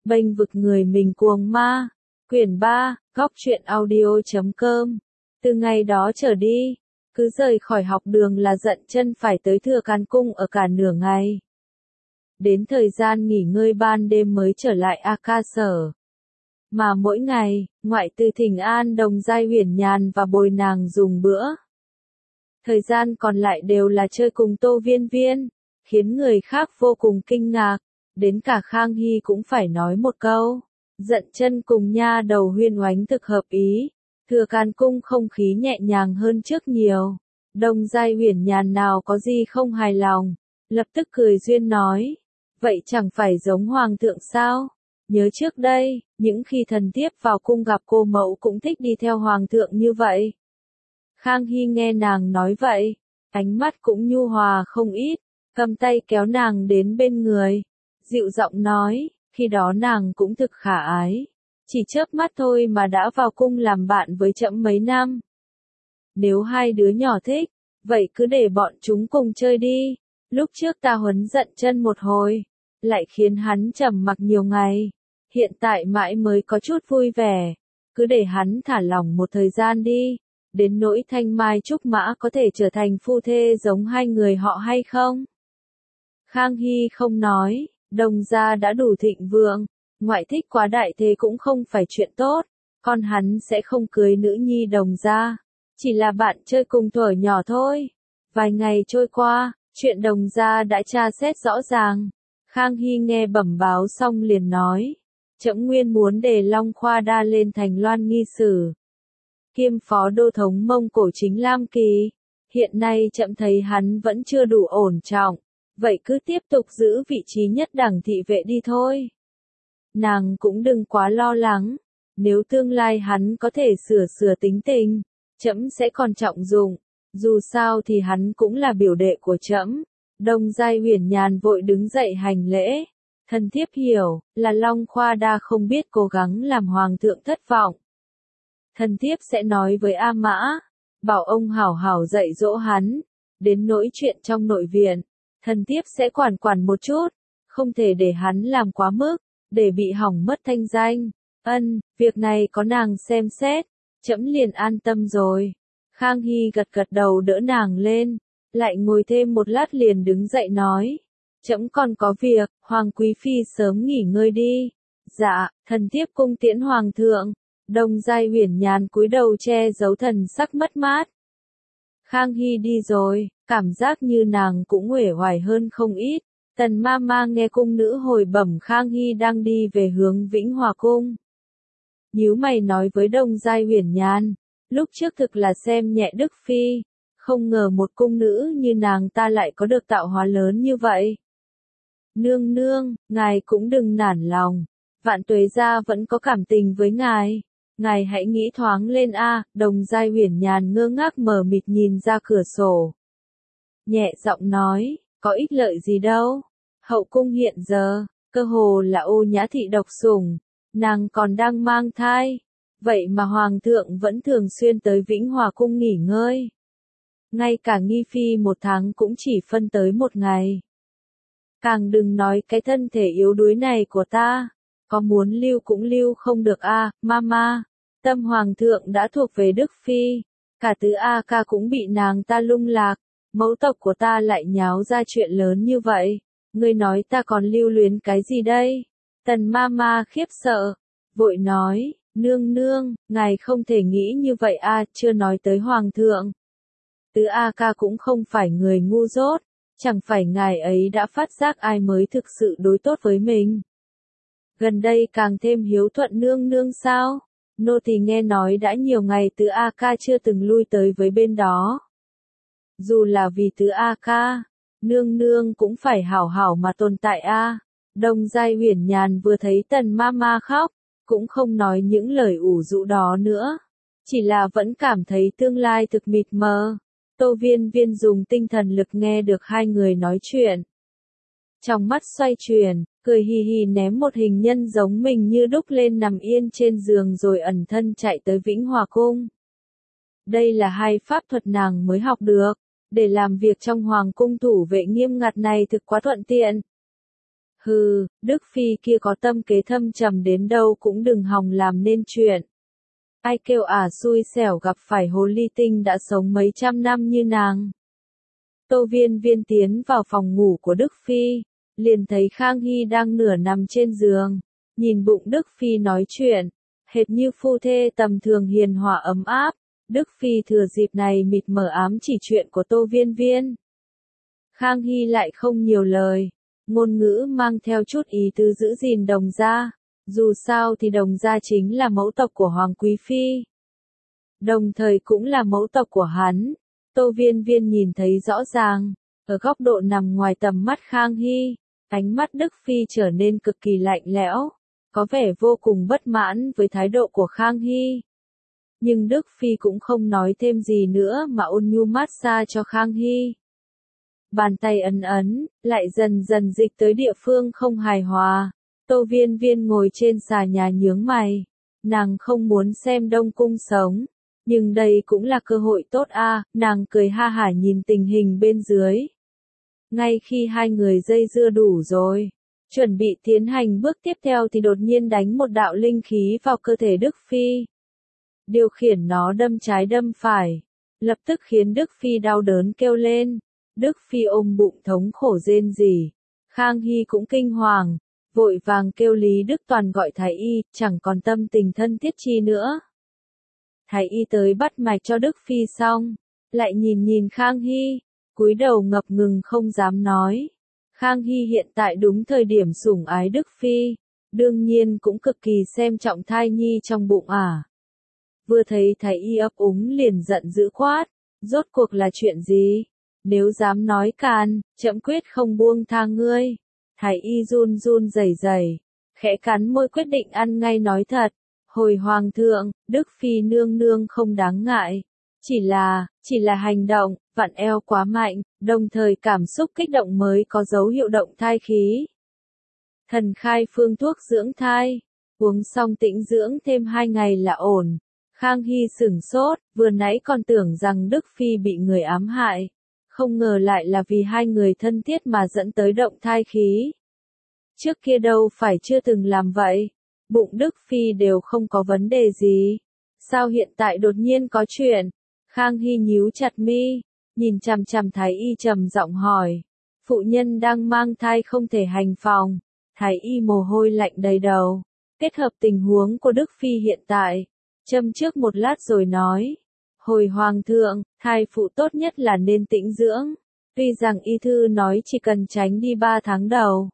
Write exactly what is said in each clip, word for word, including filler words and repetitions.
Bênh vực người mình cuồng ma. Quyển ba, góc truyện audio chấm com. Từ ngày đó trở đi, cứ rời khỏi học đường là dận chân phải tới Thừa Can Cung ở cả nửa ngày. Đến thời gian nghỉ ngơi ban đêm mới trở lại A Ca Sở. Mà mỗi ngày, ngoại trừ thỉnh an Đồng Giai Uyển Nhàn và bồi nàng dùng bữa. Thời gian còn lại đều là chơi cùng Tô Viên Viên, khiến người khác vô cùng kinh ngạc, đến cả Khang Hy cũng phải nói một câu. Dận chân cùng nha đầu Huyên Oánh thực hợp ý, Thừa Can Cung không khí nhẹ nhàng hơn trước nhiều. Đồng Giai Uyển Nhàn nào có gì không hài lòng, lập tức cười duyên nói, vậy chẳng phải giống hoàng thượng sao? Nhớ trước đây, những khi thần thiếp vào cung gặp cô mẫu cũng thích đi theo hoàng thượng như vậy. Khang Hy nghe nàng nói vậy, ánh mắt cũng nhu hòa không ít, cầm tay kéo nàng đến bên người, dịu giọng nói, khi đó nàng cũng thực khả ái, chỉ chớp mắt thôi mà đã vào cung làm bạn với trẫm mấy năm. Nếu hai đứa nhỏ thích, vậy cứ để bọn chúng cùng chơi đi, lúc trước ta huấn giận chân một hồi, lại khiến hắn trầm mặc nhiều ngày, hiện tại mãi mới có chút vui vẻ, cứ để hắn thả lỏng một thời gian đi. Đến nỗi Thanh Mai Trúc Mã có thể trở thành phu thê giống hai người họ hay không? Khang Hy không nói, Đồng gia đã đủ thịnh vượng, ngoại thích quá đại thế cũng không phải chuyện tốt, con hắn sẽ không cưới nữ nhi Đồng gia, chỉ là bạn chơi cùng thuở nhỏ thôi. Vài ngày trôi qua, chuyện Đồng gia đã tra xét rõ ràng. Khang Hy nghe bẩm báo xong liền nói, trẫm nguyên muốn để Long Khoa Đa lên thành Loan Nghi Sử, kiêm phó đô thống Mông Cổ chính Lam Kỳ. Hiện nay trẫm thấy hắn vẫn chưa đủ ổn trọng, vậy cứ tiếp tục giữ vị trí nhất đẳng thị vệ đi thôi. Nàng cũng đừng quá lo lắng, nếu tương lai hắn có thể sửa sửa tính tình, trẫm sẽ còn trọng dụng, dù sao thì hắn cũng là biểu đệ của trẫm. Đồng Giai Uyển Nhàn vội đứng dậy hành lễ, thần thiếp hiểu, là Long Khoa Đa không biết cố gắng làm hoàng thượng thất vọng. Thần thiếp sẽ nói với A Mã, bảo ông hảo hảo dạy dỗ hắn, đến nỗi chuyện trong nội viện, thần thiếp sẽ quản quản một chút, không thể để hắn làm quá mức, để bị hỏng mất thanh danh. Ân, việc này có nàng xem xét, trẫm liền an tâm rồi. Khang Hy gật gật đầu đỡ nàng lên, lại ngồi thêm một lát liền đứng dậy nói, trẫm còn có việc, Hoàng Quý Phi sớm nghỉ ngơi đi. Dạ, thần thiếp cung tiễn hoàng thượng. Đồng Giai Uyển Nhàn cúi đầu che giấu thần sắc mất mát. Khang Hy đi rồi, cảm giác như nàng cũng uể oải hơn không ít. Tần ma ma nghe cung nữ hồi bẩm Khang Hy đang đi về hướng Vĩnh Hòa Cung. Nhíu mày nói với Đồng Giai Uyển Nhàn, lúc trước thực là xem nhẹ Đức Phi, không ngờ một cung nữ như nàng ta lại có được tạo hóa lớn như vậy. Nương nương, ngài cũng đừng nản lòng, Vạn Tuế gia vẫn có cảm tình với ngài. Ngài hãy nghĩ thoáng lên a. Đồng Giai Uyển Nhàn ngơ ngác mờ mịt nhìn ra cửa sổ. Nhẹ giọng nói, có ích lợi gì đâu. Hậu cung hiện giờ, cơ hồ là ô nhã thị độc sủng, nàng còn đang mang thai. Vậy mà hoàng thượng vẫn thường xuyên tới Vĩnh Hòa Cung nghỉ ngơi. Ngay cả nghi phi một tháng cũng chỉ phân tới một ngày. Càng đừng nói cái thân thể yếu đuối này của ta. Có muốn lưu cũng lưu không được a, à, mama. Tâm hoàng thượng đã thuộc về Đức Phi, cả tứ A Ca cũng bị nàng ta lung lạc, mẫu tộc của ta lại nháo ra chuyện lớn như vậy, ngươi nói ta còn lưu luyến cái gì đây? Tần mama khiếp sợ, vội nói, nương nương, ngài không thể nghĩ như vậy a, à, chưa nói tới hoàng thượng. Tứ A Ca cũng không phải người ngu dốt, chẳng phải ngài ấy đã phát giác ai mới thực sự đối tốt với mình. Gần đây càng thêm hiếu thuận nương nương sao? Nô tỳ nghe nói đã nhiều ngày Tứ A Ca chưa từng lui tới với bên đó. Dù là vì Tứ A Ca, nương nương cũng phải hảo hảo mà tồn tại a. Đồng Giai Uyển Nhàn vừa thấy Tần Mama khóc, cũng không nói những lời ủ rũ đó nữa, chỉ là vẫn cảm thấy tương lai thực mịt mờ. Tô Viên Viên dùng tinh thần lực nghe được hai người nói chuyện. Trong mắt xoay chuyển, cười hì hì ném một hình nhân giống mình như đúc lên nằm yên trên giường rồi ẩn thân chạy tới Vĩnh Hòa Cung. Đây là hai pháp thuật nàng mới học được, để làm việc trong hoàng cung thủ vệ nghiêm ngặt này thực quá thuận tiện. Hừ, Đức Phi kia có tâm kế thâm trầm đến đâu cũng đừng hòng làm nên chuyện. Ai kêu ả xui xẻo gặp phải hồ ly tinh đã sống mấy trăm năm như nàng. Tô Viên Viên tiến vào phòng ngủ của Đức Phi, liền thấy Khang Hy đang nửa nằm trên giường, nhìn bụng Đức Phi nói chuyện, hệt như phu thê tầm thường hiền hòa ấm áp. Đức Phi thừa dịp này mịt mờ ám chỉ chuyện của Tô Viên Viên. Khang Hy lại không nhiều lời, ngôn ngữ mang theo chút ý tứ giữ gìn Đồng gia, dù sao thì Đồng gia chính là mẫu tộc của Hoàng Quý Phi. Đồng thời cũng là mẫu tộc của hắn. Tô Viên Viên nhìn thấy rõ ràng, ở góc độ nằm ngoài tầm mắt Khang Hy, ánh mắt Đức Phi trở nên cực kỳ lạnh lẽo, có vẻ vô cùng bất mãn với thái độ của Khang Hy. Nhưng Đức Phi cũng không nói thêm gì nữa mà ôn nhu mát xa cho Khang Hy. Bàn tay ấn ấn, lại dần dần dịch tới địa phương không hài hòa. Tô Viên Viên ngồi trên xà nhà nhướng mày. Nàng không muốn xem Đông Cung sống. Nhưng đây cũng là cơ hội tốt a, à, nàng cười ha hả nhìn tình hình bên dưới. Ngay khi hai người dây dưa đủ rồi, chuẩn bị tiến hành bước tiếp theo thì đột nhiên đánh một đạo linh khí vào cơ thể Đức Phi. Điều khiển nó đâm trái đâm phải, lập tức khiến Đức Phi đau đớn kêu lên. Đức Phi ôm bụng thống khổ rên rỉ. Khang Hy cũng kinh hoàng, vội vàng kêu Lý Đức Toàn gọi thái y, chẳng còn tâm tình thân thiết chi nữa. Thái y tới bắt mạch cho Đức Phi xong, lại nhìn nhìn Khang Hy, cúi đầu ngập ngừng không dám nói. Khang Hy hiện tại đúng thời điểm sủng ái Đức Phi, đương nhiên cũng cực kỳ xem trọng thai nhi trong bụng ả. À. Vừa thấy thái y ấp úng liền giận dữ quát, rốt cuộc là chuyện gì? Nếu dám nói can, trẫm quyết không buông tha ngươi. Thái y run run rẩy rẩy, khẽ cắn môi quyết định ăn ngay nói thật. Hồi hoàng thượng, Đức Phi nương nương không đáng ngại. Chỉ là, chỉ là hành động, vặn eo quá mạnh, đồng thời cảm xúc kích động mới có dấu hiệu động thai khí. Thần khai phương thuốc dưỡng thai, uống xong tĩnh dưỡng thêm hai ngày là ổn. Khang Hy sửng sốt, vừa nãy còn tưởng rằng Đức Phi bị người ám hại. Không ngờ lại là vì hai người thân thiết mà dẫn tới động thai khí. Trước kia đâu phải chưa từng làm vậy. Bụng Đức Phi đều không có vấn đề gì. Sao hiện tại đột nhiên có chuyện? Khang Hy nhíu chặt mi, nhìn chằm chằm thái y trầm giọng hỏi. Phụ nhân đang mang thai không thể hành phòng. Thái y mồ hôi lạnh đầy đầu. Kết hợp tình huống của Đức Phi hiện tại. Châm trước một lát rồi nói. Hồi hoàng thượng, thai phụ tốt nhất là nên tĩnh dưỡng. Tuy rằng y thư nói chỉ cần tránh đi ba tháng đầu.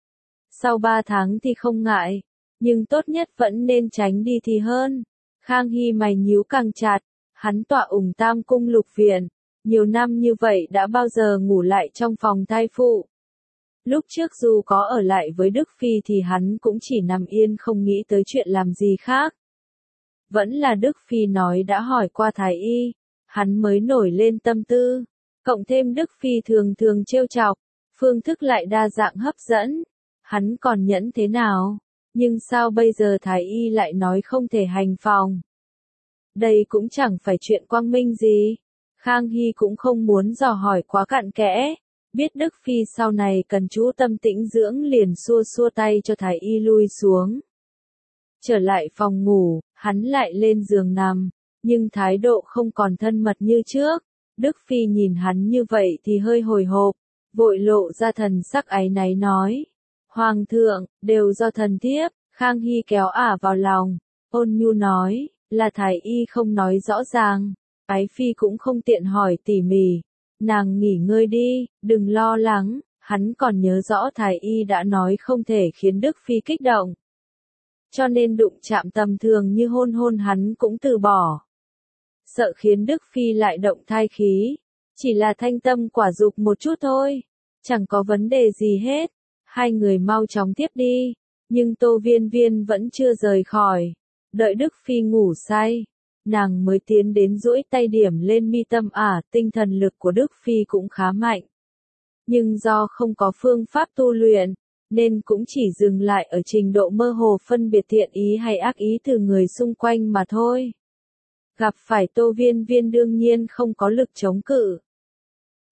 Sau ba tháng thì không ngại. Nhưng tốt nhất vẫn nên tránh đi thì hơn. Khang Hy mày nhíu càng chặt. Hắn tọa ủng Tam Cung Lục Viện. Nhiều năm như vậy đã bao giờ ngủ lại trong phòng thai phụ. Lúc trước dù có ở lại với Đức Phi thì hắn cũng chỉ nằm yên không nghĩ tới chuyện làm gì khác. Vẫn là Đức Phi nói đã hỏi qua thái y. Hắn mới nổi lên tâm tư. Cộng thêm Đức Phi thường thường trêu chọc. Phương thức lại đa dạng hấp dẫn. Hắn còn nhẫn thế nào? Nhưng sao bây giờ thái y lại nói không thể hành phòng? Đây cũng chẳng phải chuyện quang minh gì. Khang Hy cũng không muốn dò hỏi quá cặn kẽ. Biết Đức Phi sau này cần chú tâm tĩnh dưỡng liền xua xua tay cho thái y lui xuống. Trở lại phòng ngủ, hắn lại lên giường nằm. Nhưng thái độ không còn thân mật như trước. Đức Phi nhìn hắn như vậy thì hơi hồi hộp. Vội lộ ra thần sắc áy náy nói. Hoàng thượng, đều do thần thiếp. Khang Hy kéo ả vào lòng. Ôn nhu nói, là thái y không nói rõ ràng. Ái Phi cũng không tiện hỏi tỉ mỉ. Nàng nghỉ ngơi đi, đừng lo lắng. Hắn còn nhớ rõ thái y đã nói không thể khiến Đức Phi kích động. Cho nên đụng chạm tầm thường như hôn hôn hắn cũng từ bỏ. Sợ khiến Đức Phi lại động thai khí. Chỉ là thanh tâm quả dục một chút thôi. Chẳng có vấn đề gì hết. Hai người mau chóng tiếp đi. Nhưng Tô Viên Viên vẫn chưa rời khỏi. Đợi Đức Phi ngủ say. Nàng mới tiến đến duỗi tay điểm lên mi tâm ả. Tinh thần lực của Đức Phi cũng khá mạnh. Nhưng do không có phương pháp tu luyện. Nên cũng chỉ dừng lại ở trình độ mơ hồ phân biệt thiện ý hay ác ý từ người xung quanh mà thôi. Gặp phải Tô Viên Viên đương nhiên không có lực chống cự.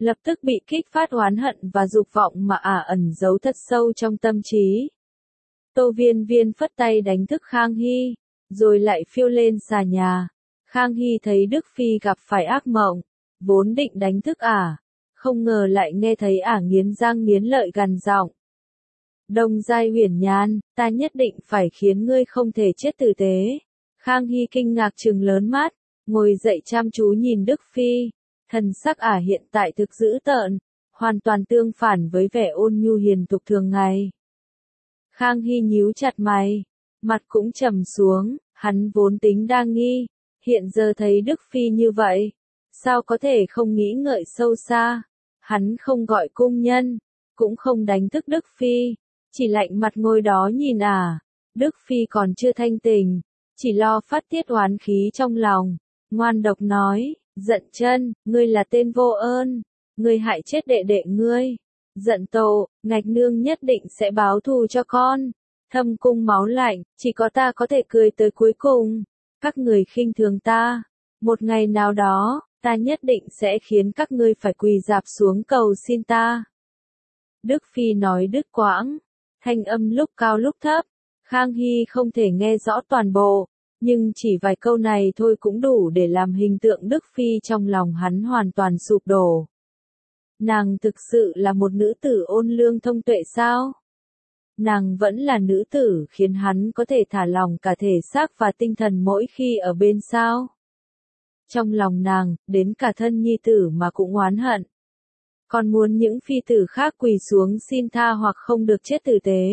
lập tức bị kích phát oán hận và dục vọng mà ả ẩn giấu thật sâu trong tâm trí. Tô Viên Viên phất tay đánh thức Khang Hy, rồi lại phiêu lên xà nhà. Khang Hy thấy Đức Phi gặp phải ác mộng, vốn định đánh thức ả, không ngờ lại nghe thấy ả nghiến răng nghiến lợi gằn giọng. Đông Giai Huyền Nhan, ta nhất định phải khiến ngươi không thể chết tử tế. Khang Hy kinh ngạc trừng lớn mắt, ngồi dậy chăm chú nhìn Đức Phi, thần sắc ả hiện tại thực dữ tợn, hoàn toàn tương phản với vẻ ôn nhu hiền thục thường ngày. Khang Hy nhíu chặt mày, mặt cũng trầm xuống, hắn vốn tính đa nghi, hiện giờ thấy Đức Phi như vậy, sao có thể không nghĩ ngợi sâu xa. Hắn không gọi cung nhân, cũng không đánh thức Đức Phi, chỉ lạnh mặt ngồi đó nhìn ả. Đức Phi còn chưa thanh tỉnh, chỉ lo phát tiết oán khí trong lòng, ngoan độc nói, giận chân, ngươi là tên vô ơn, ngươi hại chết đệ đệ ngươi. Giận tổ, Ngạch Nương nhất định sẽ báo thù cho con. Thâm cung máu lạnh, chỉ có ta có thể cười tới cuối cùng. Các người khinh thường ta, một ngày nào đó, ta nhất định sẽ khiến các ngươi phải quỳ rạp xuống cầu xin ta. Đức Phi nói đứt quãng, thanh âm lúc cao lúc thấp, Khang Hy không thể nghe rõ toàn bộ, nhưng chỉ vài câu này thôi cũng đủ để làm hình tượng Đức Phi trong lòng hắn hoàn toàn sụp đổ. Nàng thực sự là một nữ tử ôn lương thông tuệ sao? Nàng vẫn là nữ tử khiến hắn có thể thả lòng cả thể xác và tinh thần mỗi khi ở bên sao? Trong lòng nàng, đến cả thân nhi tử mà cũng oán hận. Còn muốn những phi tử khác quỳ xuống xin tha hoặc không được chết tử tế.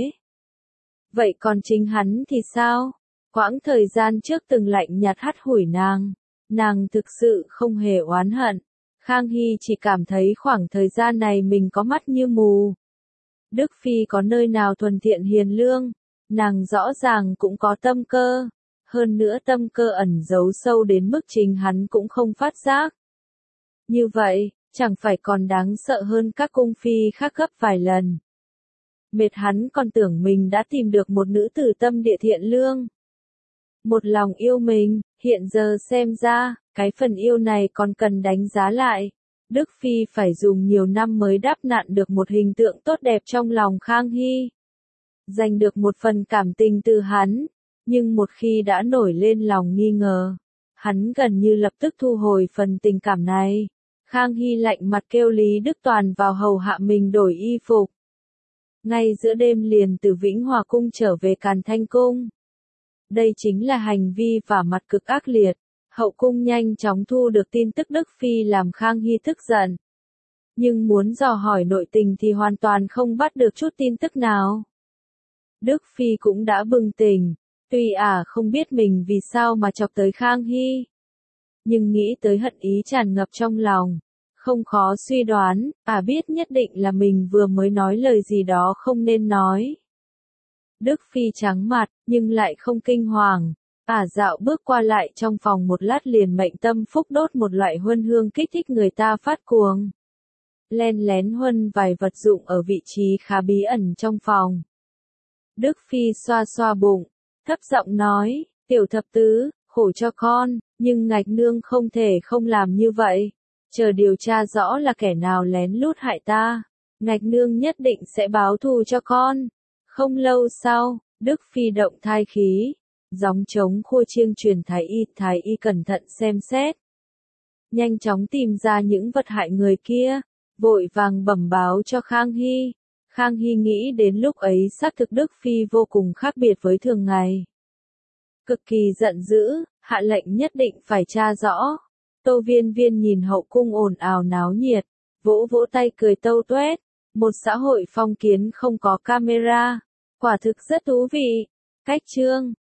Vậy còn chính hắn thì sao? Quãng thời gian trước từng lạnh nhạt hắt hủi nàng, nàng thực sự không hề oán hận. Khang Hy chỉ cảm thấy khoảng thời gian này mình có mắt như mù. Đức Phi có nơi nào thuần thiện hiền lương, nàng rõ ràng cũng có tâm cơ. Hơn nữa tâm cơ ẩn giấu sâu đến mức chính hắn cũng không phát giác. Như vậy, chẳng phải còn đáng sợ hơn các cung phi khác gấp vài lần. Mệt hắn còn tưởng mình đã tìm được một nữ tử tâm địa thiện lương. Một lòng yêu mình, hiện giờ xem ra, cái phần yêu này còn cần đánh giá lại. Đức Phi phải dùng nhiều năm mới đắp nặn được một hình tượng tốt đẹp trong lòng Khang Hy. Giành được một phần cảm tình từ hắn, nhưng một khi đã nổi lên lòng nghi ngờ, hắn gần như lập tức thu hồi phần tình cảm này. Khang Hy lạnh mặt kêu Lý Đức Toàn vào hầu hạ mình đổi y phục. Ngay giữa đêm liền từ Vĩnh Hòa Cung trở về Càn Thanh Cung. Đây chính là hành vi vả mặt cực ác liệt. Hậu cung nhanh chóng thu được tin tức Đức Phi làm Khang Hy tức giận. Nhưng muốn dò hỏi nội tình thì hoàn toàn không bắt được chút tin tức nào. Đức Phi cũng đã bừng tỉnh, tuy ả không biết mình vì sao mà chọc tới Khang Hy. Nhưng nghĩ tới hận ý tràn ngập trong lòng, không khó suy đoán, ả biết nhất định là mình vừa mới nói lời gì đó không nên nói. Đức Phi trắng mặt, nhưng lại không kinh hoàng. Ả dạo bước qua lại trong phòng một lát liền mệnh tâm phúc đốt một loại huân hương kích thích người ta phát cuồng. Len lén huân vài vật dụng ở vị trí khá bí ẩn trong phòng. Đức Phi xoa xoa bụng, thấp giọng nói, tiểu thập tứ, khổ cho con, nhưng Ngạch Nương không thể không làm như vậy. Chờ điều tra rõ là kẻ nào lén lút hại ta, Ngạch Nương nhất định sẽ báo thù cho con. Không lâu sau, Đức Phi động thai khí. Gióng trống khua chiêng truyền thái y, thái y cẩn thận xem xét. Nhanh chóng tìm ra những vật hại người kia, vội vàng bẩm báo cho Khang Hy. Khang Hy nghĩ đến lúc ấy xác thực Đức Phi vô cùng khác biệt với thường ngày. Cực kỳ giận dữ, hạ lệnh nhất định phải tra rõ. Tô Viên Viên nhìn hậu cung ồn ào náo nhiệt, vỗ vỗ tay cười tâu tuét. Một xã hội phong kiến không có camera, quả thực rất thú vị. Cách chương